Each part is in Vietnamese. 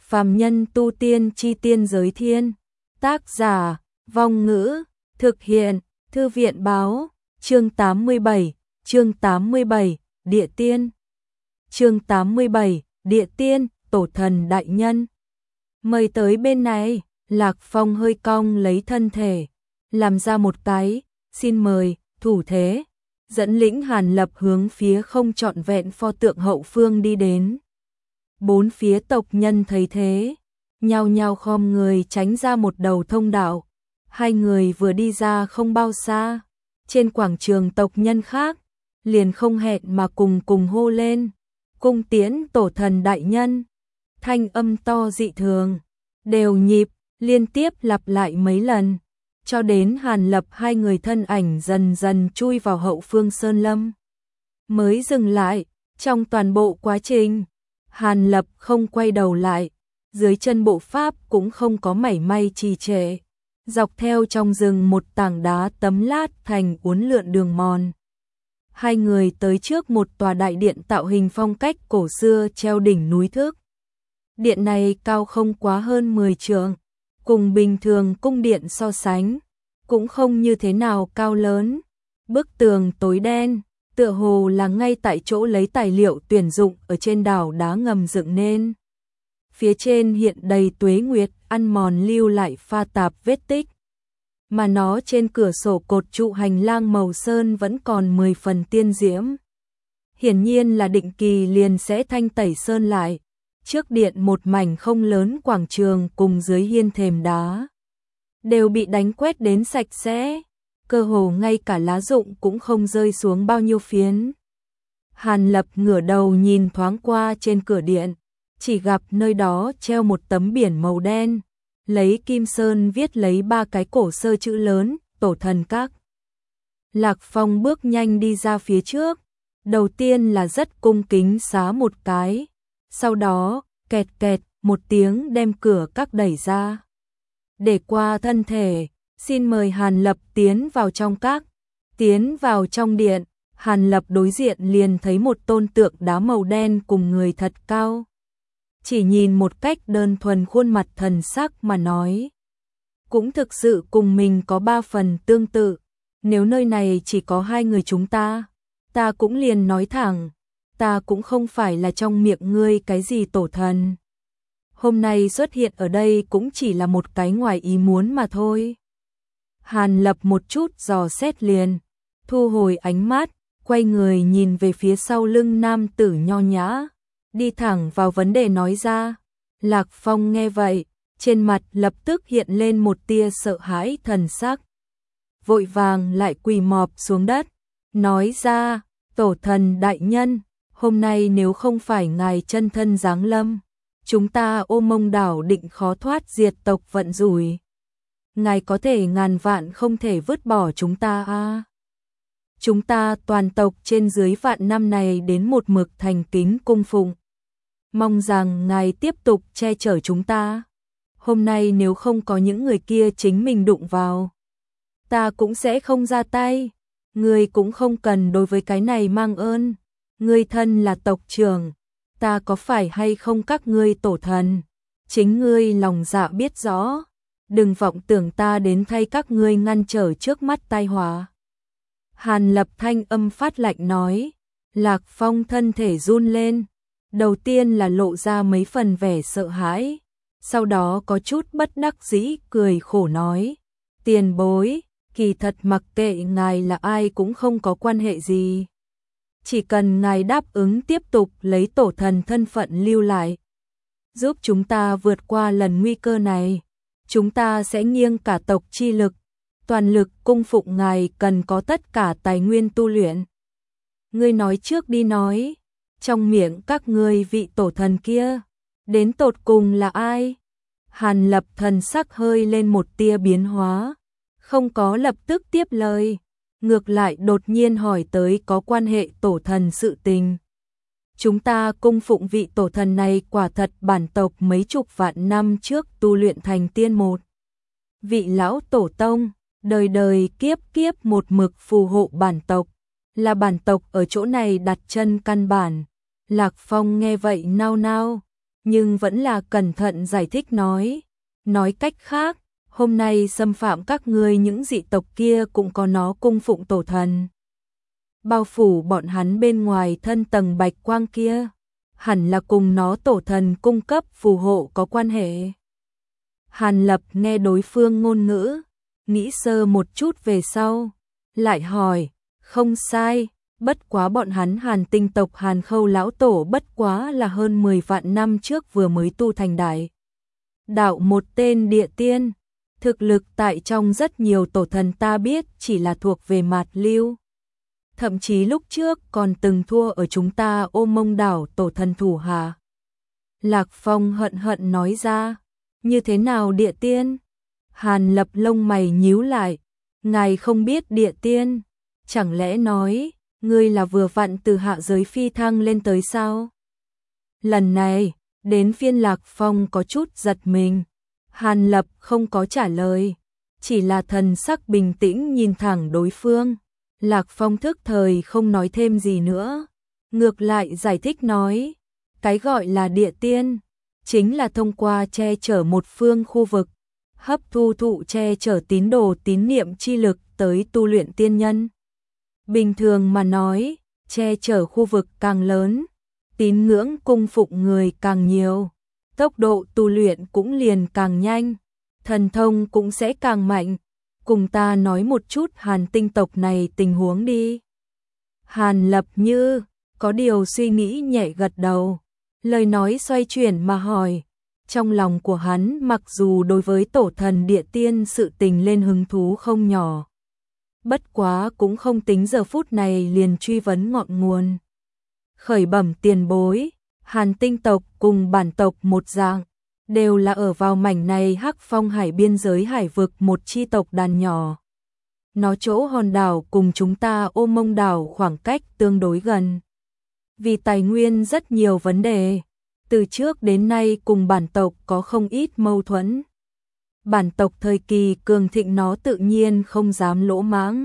Phàm nhân tu tiên chi tiên giới thiên. Tác giả, Vong Ngữ, thực hiện, Thư viện báo, chương 87, Địa Tiên. Chương 87, Địa Tiên, Tổ thần đại nhân. Mời tới bên này, Lạc Phong hơi cong lấy thân thể, làm ra một cái, xin mời, thủ thế, dẫn lĩnh Hàn Lập hướng phía không trọn vẹn pho tượng hậu phương đi đến. Bốn phía tộc nhân thấy thế, nhao nhao khom người tránh ra một đầu thông đạo. Hai người vừa đi ra không bao xa, trên quảng trường tộc nhân khác, liền không hẹn mà cùng hô lên, cung tiễn tổ thần đại nhân. Thanh âm to dị thường, đều nhịp, liên tiếp lặp lại mấy lần, cho đến Hàn Lập hai người thân ảnh dần dần chui vào hậu phương sơn lâm. Mới dừng lại, trong toàn bộ quá trình, Hàn Lập không quay đầu lại, dưới chân bộ pháp cũng không có mảy may trì trệ, dọc theo trong rừng một tảng đá tấm lát thành uốn lượn đường mòn. Hai người tới trước một tòa đại điện tạo hình phong cách cổ xưa treo đỉnh núi thước. Điện này cao không quá hơn 10 trượng, cùng bình thường cung điện so sánh, cũng không như thế nào cao lớn. Bức tường tối đen, tựa hồ là ngay tại chỗ lấy tài liệu tuyển dụng ở trên đảo đá ngầm dựng nên. Phía trên hiện đầy tuế nguyệt ăn mòn lưu lại pha tạp vết tích. Mà nó trên cửa sổ cột trụ hành lang màu sơn vẫn còn 10 phần tiên diễm. Hiển nhiên là định kỳ liền sẽ thanh tẩy sơn lại. Trước điện một mảnh không lớn quảng trường cùng dưới hiên thềm đá đều bị đánh quét đến sạch sẽ, cơ hồ ngay cả lá rụng cũng không rơi xuống bao nhiêu phiến. Hàn Lập ngửa đầu nhìn thoáng qua trên cửa điện, chỉ gặp nơi đó treo một tấm biển màu đen, lấy kim sơn viết lấy 3 cái cổ sơ chữ lớn, Tổ thần các. Lạc Phong bước nhanh đi ra phía trước, đầu tiên là rất cung kính xá một cái, sau đó, kẹt kẹt, một tiếng đem cửa các đẩy ra. Để qua thân thể, xin mời Hàn Lập tiến vào trong các. Tiến vào trong điện, Hàn Lập đối diện liền thấy một tôn tượng đá màu đen cùng người thật cao. Chỉ nhìn một cách đơn thuần khuôn mặt thần sắc mà nói, cũng thực sự cùng mình có 3 phần tương tự. Nếu nơi này chỉ có hai người chúng ta cũng liền nói thẳng, ta cũng không phải là trong miệng ngươi cái gì tổ thần. Hôm nay xuất hiện ở đây cũng chỉ là một cái ngoài ý muốn mà thôi. Hàn Lập một chút dò xét liền, thu hồi ánh mắt, quay người nhìn về phía sau lưng nam tử nho nhã, đi thẳng vào vấn đề nói ra. Lạc Phong nghe vậy, trên mặt lập tức hiện lên một tia sợ hãi thần sắc. Vội vàng lại quỳ mọp xuống đất, nói ra, tổ thần đại nhân, hôm nay nếu không phải ngài chân thân giáng lâm, chúng ta Ô Mông đảo định khó thoát diệt tộc vận rủi. Ngài có thể ngàn vạn không thể vứt bỏ chúng ta à. Chúng ta toàn tộc trên dưới vạn năm này đến một mực thành kính cung phụng. Mong rằng ngài tiếp tục che chở chúng ta. Hôm nay nếu không có những người kia chính mình đụng vào, ta cũng sẽ không ra tay. Ngươi cũng không cần đối với cái này mang ơn. Ngươi thân là tộc trưởng, ta có phải hay không các ngươi tổ thần, chính ngươi lòng dạ biết rõ. Đừng vọng tưởng ta đến thay các ngươi ngăn trở trước mắt tai họa. Hàn Lập thanh âm phát lạnh nói. Lạc Phong thân thể run lên, đầu tiên là lộ ra mấy phần vẻ sợ hãi, sau đó có chút bất đắc dĩ cười khổ nói, tiền bối, kỳ thật mặc kệ ngài là ai cũng không có quan hệ gì. Chỉ cần ngài đáp ứng tiếp tục lấy tổ thần thân phận lưu lại, giúp chúng ta vượt qua lần nguy cơ này, chúng ta sẽ nghiêng cả tộc chi lực, toàn lực cung phụng ngài, cần có tất cả tài nguyên tu luyện. Ngươi nói trước đi, nói, trong miệng các ngươi vị tổ thần kia, đến tột cùng là ai? Hàn Lập thần sắc hơi lên một tia biến hóa, không có lập tức tiếp lời, ngược lại đột nhiên hỏi tới có quan hệ tổ thần sự tình. Chúng ta cung phụng vị tổ thần này quả thật bản tộc mấy chục vạn năm trước tu luyện thành tiên một. Vị lão tổ tông, đời đời kiếp kiếp một mực phù hộ bản tộc, là bản tộc ở chỗ này đặt chân căn bản. Lạc Phong nghe vậy nao nao, nhưng vẫn là cẩn thận giải thích nói cách khác, hôm nay xâm phạm các ngươi những dị tộc kia cũng có nó cung phụng tổ thần. Bao phủ bọn hắn bên ngoài thân tầng bạch quang kia, hẳn là cùng nó tổ thần cung cấp phù hộ có quan hệ. Hàn Lập nghe đối phương ngôn ngữ, nghĩ sơ một chút về sau, lại hỏi, không sai, bất quá bọn hắn Hàn tinh tộc Hàn Khâu lão tổ bất quá là hơn 10 vạn năm trước vừa mới tu thành đại đạo một tên địa tiên, thực lực tại trong rất nhiều tổ thần ta biết chỉ là thuộc về mạt lưu. Thậm chí lúc trước còn từng thua ở chúng ta Ô Mông đảo tổ thần thủ hạ. Lạc Phong hận hận nói ra, như thế nào địa tiên? Hàn Lập lông mày nhíu lại, ngài không biết địa tiên, chẳng lẽ nói, ngươi là vừa vặn từ hạ giới phi thăng lên tới sao? Lần này, đến phiên Lạc Phong có chút giật mình, Hàn Lập không có trả lời, chỉ là thần sắc bình tĩnh nhìn thẳng đối phương. Lạc Phong thức thời không nói thêm gì nữa, ngược lại giải thích nói, cái gọi là địa tiên, chính là thông qua che chở một phương khu vực, hấp thu thụ che chở tín đồ tín niệm chi lực tới tu luyện tiên nhân. Bình thường mà nói, che chở khu vực càng lớn, tín ngưỡng cung phụng người càng nhiều, tốc độ tu luyện cũng liền càng nhanh, thần thông cũng sẽ càng mạnh. Cùng ta nói một chút Hàn tinh tộc này tình huống đi. Hàn Lập như có điều suy nghĩ nhẹ gật đầu, lời nói xoay chuyển mà hỏi. Trong lòng của hắn mặc dù đối với tổ thần địa tiên sự tình lên hứng thú không nhỏ, bất quá cũng không tính giờ phút này liền truy vấn ngọn nguồn. Khởi bẩm tiền bối, Hàn tinh tộc cùng bản tộc một dạng, đều là ở vào mảnh này Hắc Phong hải biên giới hải vực một chi tộc đàn nhỏ. Nó chỗ hòn đảo cùng chúng ta Ô Mông đảo khoảng cách tương đối gần. Vì tài nguyên rất nhiều vấn đề, từ trước đến nay cùng bản tộc có không ít mâu thuẫn. Bản tộc thời kỳ cường thịnh nó tự nhiên không dám lỗ mãng.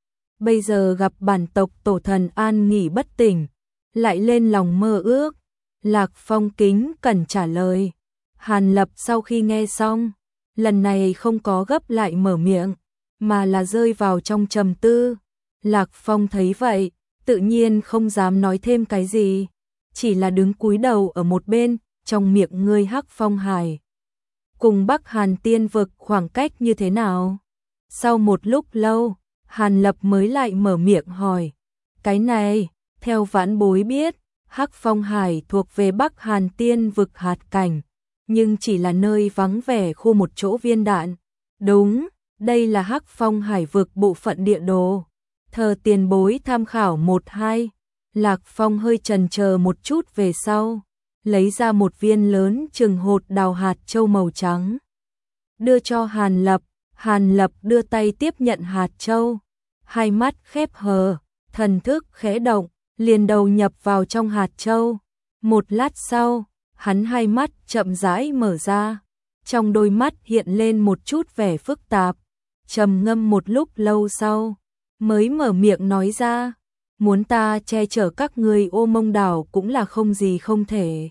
Bây giờ gặp bản tộc tổ thần an nghỉ bất tỉnh, lại lên lòng mơ ước. Lạc Phong kính cẩn trả lời. Hàn Lập sau khi nghe xong, lần này không có gấp lại mở miệng, mà là rơi vào trong trầm tư. Lạc Phong thấy vậy, tự nhiên không dám nói thêm cái gì, chỉ là đứng cúi đầu ở một bên, trong miệng ngươi Hắc Phong hải. Cùng Bắc Hàn tiên vực khoảng cách như thế nào? Sau một lúc lâu, Hàn Lập mới lại mở miệng hỏi. Cái này, theo vãn bối biết, Hắc Phong hải thuộc về Bắc Hàn tiên vực hạt cảnh, nhưng chỉ là nơi vắng vẻ khu một chỗ viên đạn. Đúng, đây là Hắc Phong hải vực bộ phận địa đồ. Thờ tiền bối tham khảo 1-2. Lạc Phong hơi chần chờ một chút về sau, lấy ra một viên lớn chừng hột đào hạt châu màu trắng, đưa cho Hàn Lập. Hàn Lập đưa tay tiếp nhận hạt châu, hai mắt khép hờ, thần thức khẽ động, liền đầu nhập vào trong hạt châu. Một lát sau, hắn hai mắt chậm rãi mở ra, trong đôi mắt hiện lên một chút vẻ phức tạp, trầm ngâm một lúc lâu sau, mới mở miệng nói ra, muốn ta che chở các ngươi Ô Mông đảo cũng là không gì không thể.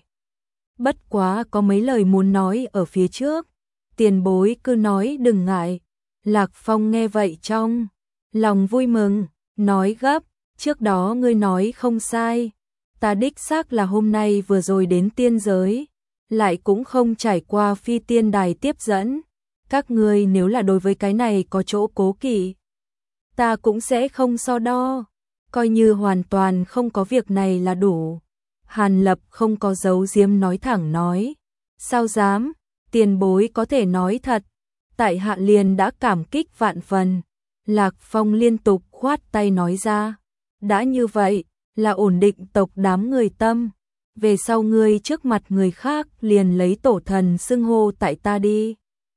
Bất quá có mấy lời muốn nói ở phía trước, tiền bối cứ nói đừng ngại. Lạc Phong nghe vậy trong lòng vui mừng, nói gấp, trước đó ngươi nói không sai, ta đích xác là hôm nay vừa rồi đến tiên giới, lại cũng không trải qua phi tiên đài tiếp dẫn. Các ngươi nếu là đối với cái này có chỗ cố kỵ, ta cũng sẽ không so đo, coi như hoàn toàn không có việc này là đủ. Hàn Lập không có giấu giếm nói thẳng nói, sao dám, tiền bối có thể nói thật, tại hạ liền đã cảm kích vạn phần. Lạc Phong liên tục khoát tay nói ra, đã như vậy, là ổn định tộc đám người tâm, về sau ngươi trước mặt người khác liền lấy tổ thần xưng hô tại ta đi.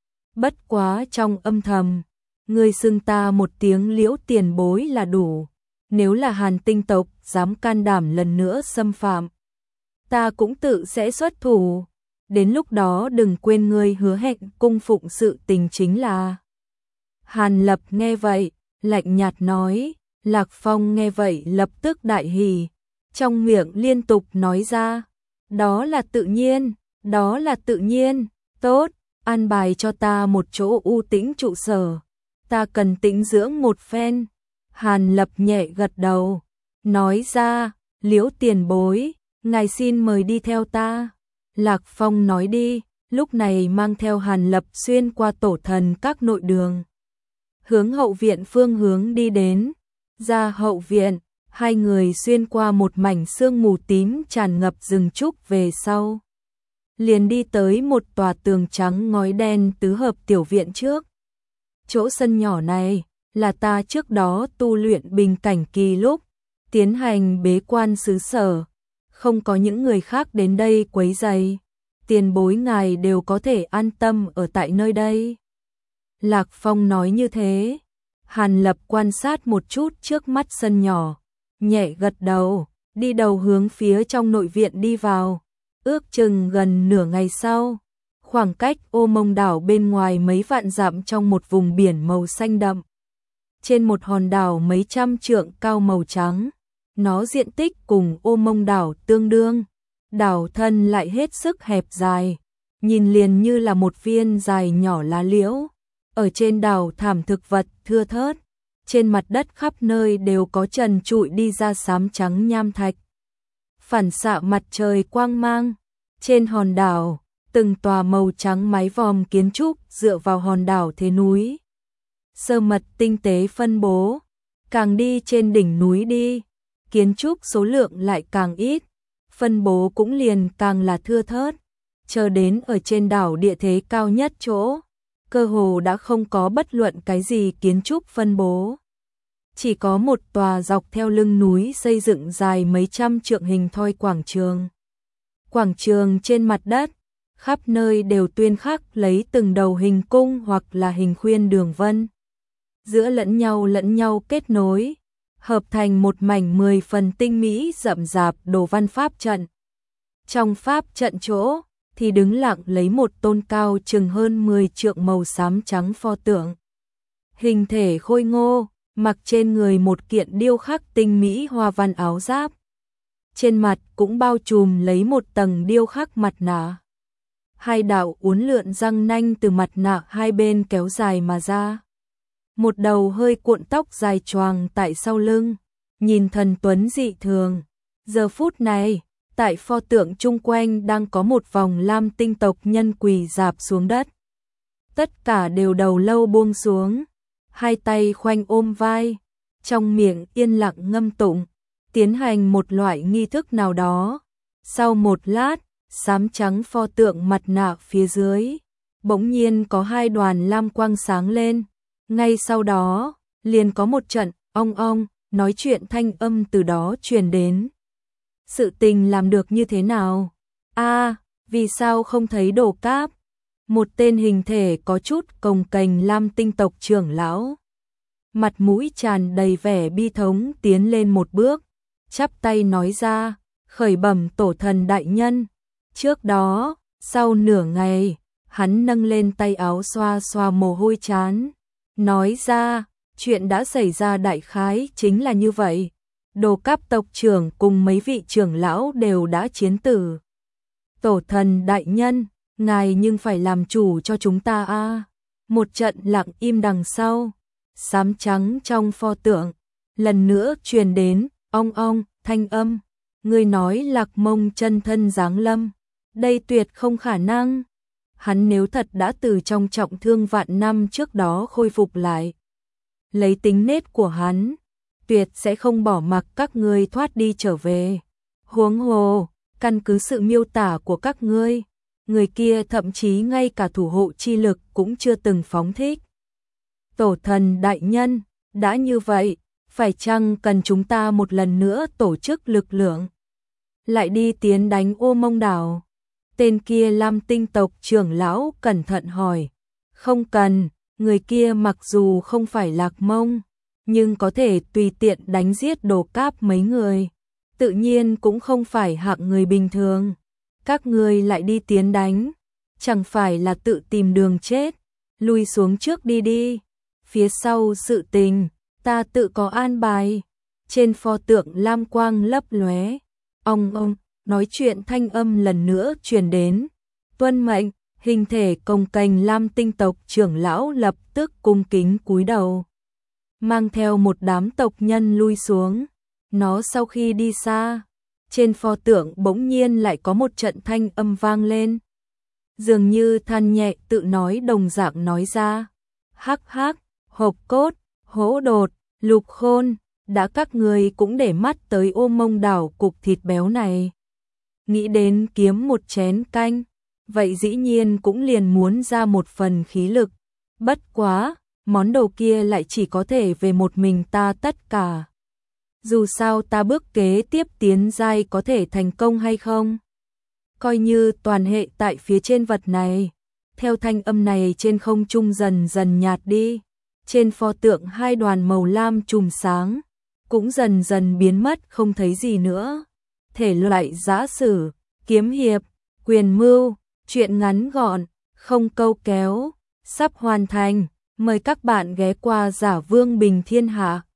Bất quá trong âm thầm, ngươi xưng ta một tiếng Liễu tiền bối là đủ, nếu là Hàn tinh tộc dám can đảm lần nữa xâm phạm, ta cũng tự sẽ xuất thủ. Đến lúc đó đừng quên ngươi hứa hẹn cung phụng sự tình chính là. Hàn Lập nghe vậy, lạnh nhạt nói. Lạc Phong nghe vậy lập tức đại hỉ, trong miệng liên tục nói ra, đó là tự nhiên, Đó là tự nhiên, tốt, an bài cho ta một chỗ u tĩnh trụ sở. Ta cần tĩnh dưỡng một phen. Hàn Lập nhẹ gật đầu, nói ra, Liễu tiền bối, ngài xin mời đi theo ta. Lạc Phong nói đi, lúc này mang theo Hàn Lập xuyên qua tổ thần các nội đường. Hướng hậu viện phương hướng đi đến, ra hậu viện, hai người xuyên qua một mảnh sương mù tím tràn ngập rừng trúc về sau. Liền đi tới một tòa tường trắng ngói đen tứ hợp tiểu viện trước. Chỗ sân nhỏ này là ta trước đó tu luyện bình cảnh kỳ lúc tiến hành bế quan xứ sở, không có những người khác đến đây quấy rầy, tiền bối ngài đều có thể an tâm ở tại nơi đây. Lạc Phong nói như thế, Hàn Lập quan sát một chút trước mắt sân nhỏ, nhẹ gật đầu, đi đầu hướng phía trong nội viện đi vào, ước chừng gần nửa ngày sau. Khoảng cách Ô Mông đảo bên ngoài mấy vạn dặm trong một vùng biển màu xanh đậm. Trên một hòn đảo mấy trăm trượng cao màu trắng, nó diện tích cùng Ô Mông đảo tương đương, đảo thân lại hết sức hẹp dài, nhìn liền như là một viên dài nhỏ lá liễu. Ở trên đảo thảm thực vật thưa thớt, trên mặt đất khắp nơi đều có trần trụi đi ra xám trắng nham thạch. Phản xạ mặt trời quang mang, trên hòn đảo từng tòa màu trắng mái vòm kiến trúc dựa vào hòn đảo thế núi. Sơ mật tinh tế phân bố, càng đi trên đỉnh núi đi, kiến trúc số lượng lại càng ít, phân bố cũng liền càng là thưa thớt. Chờ đến ở trên đảo địa thế cao nhất chỗ, cơ hồ đã không có bất luận cái gì kiến trúc phân bố. Chỉ có một tòa dọc theo lưng núi xây dựng dài mấy trăm trượng hình thoi quảng trường. Quảng trường trên mặt đất, khắp nơi đều tuyên khắc lấy từng đầu hình cung hoặc là hình khuyên đường vân. Giữa lẫn nhau kết nối, hợp thành một mảnh 10 phần tinh mỹ rậm rạp đồ văn pháp trận. Trong pháp trận chỗ thì đứng lặng lấy một tôn cao chừng hơn 10 trượng màu xám trắng pho tượng. Hình thể khôi ngô, mặc trên người một kiện điêu khắc tinh mỹ hoa văn áo giáp. Trên mặt cũng bao trùm lấy một tầng điêu khắc mặt nạ. Hai đạo uốn lượn răng nanh từ mặt nạ hai bên kéo dài mà ra. Một đầu hơi cuộn tóc dài choàng tại sau lưng, nhìn thần tuấn dị thường. Giờ phút này, tại pho tượng chung quanh đang có một vòng lam tinh tộc nhân quỳ rạp xuống đất. Tất cả đều đầu lâu buông xuống, hai tay khoanh ôm vai, trong miệng yên lặng ngâm tụng, tiến hành một loại nghi thức nào đó. Sau một lát, xám trắng pho tượng mặt nạ phía dưới, bỗng nhiên có hai đoàn lam quang sáng lên. Ngay sau đó, liền có một trận ong ong nói chuyện thanh âm từ đó truyền đến. Sự tình làm được như thế nào? Vì sao không thấy Đồ Cáp? Một tên hình thể có chút cồng kềnh lam tinh tộc trưởng lão, mặt mũi tràn đầy vẻ bi thống tiến lên một bước, chắp tay nói ra, khởi bẩm tổ thần đại nhân. Trước đó, sau nửa ngày, hắn nâng lên tay áo xoa xoa mồ hôi trán, nói ra, chuyện đã xảy ra đại khái chính là như vậy. Đồ Cáp tộc trưởng cùng mấy vị trưởng lão đều đã chiến tử. Tổ thần đại nhân, ngài nhưng phải làm chủ cho chúng ta a. Một trận lặng im đằng sau, xám trắng trong pho tượng, lần nữa truyền đến, ong ong, thanh âm. Ngươi nói Lạc Mông chân thân giáng lâm, đây tuyệt không khả năng. Hắn nếu thật đã từ trong trọng thương vạn năm trước đó khôi phục lại, lấy tính nết của hắn, tuyệt sẽ không bỏ mặc các ngươi thoát đi trở về. Huống hồ, căn cứ sự miêu tả của các ngươi, người kia thậm chí ngay cả thủ hộ chi lực cũng chưa từng phóng thích. Tổ thần đại nhân, đã như vậy, phải chăng cần chúng ta một lần nữa tổ chức lực lượng, lại đi tiến đánh Ô Mông đảo? Tên kia lam tinh tộc trưởng lão cẩn thận hỏi. Không cần, người kia mặc dù không phải Lạc Mông, nhưng có thể tùy tiện đánh giết Đồ Cáp mấy người, tự nhiên cũng không phải hạng người bình thường. Các ngươi lại đi tiến đánh, chẳng phải là tự tìm đường chết, lui xuống trước đi đi. Phía sau sự tình, ta tự có an bài. Trên pho tượng lam quang lấp lóe, ong ong, nói chuyện thanh âm lần nữa truyền đến, Tuân mệnh, hình thể cồng kềnh Lam Tinh tộc trưởng lão lập tức cung kính cúi đầu, mang theo một đám tộc nhân lui xuống. Nó sau khi đi xa, trên pho tượng bỗng nhiên lại có một trận thanh âm vang lên. Dường như than nhẹ tự nói đồng dạng nói ra. Hắc hắc, hộp cốt, hỗ đột, lục khôn, đã các người cũng để mắt tới Ô Mông đảo cục thịt béo này. Nghĩ đến kiếm một chén canh, vậy dĩ nhiên cũng liền muốn ra một phần khí lực. Bất quá, món đồ kia lại chỉ có thể về một mình ta tất cả. Dù sao ta bước kế tiếp tiến giai có thể thành công hay không, coi như toàn hệ tại phía trên vật này. Theo thanh âm này trên không trung dần dần nhạt đi, trên pho tượng hai đoàn màu lam chùm sáng cũng dần dần biến mất không thấy gì nữa. Thể loại giã sử, kiếm hiệp, quyền mưu, truyện ngắn gọn, không câu kéo, sắp hoàn thành. Mời các bạn ghé qua Giả Vương Bình Thiên Hạ.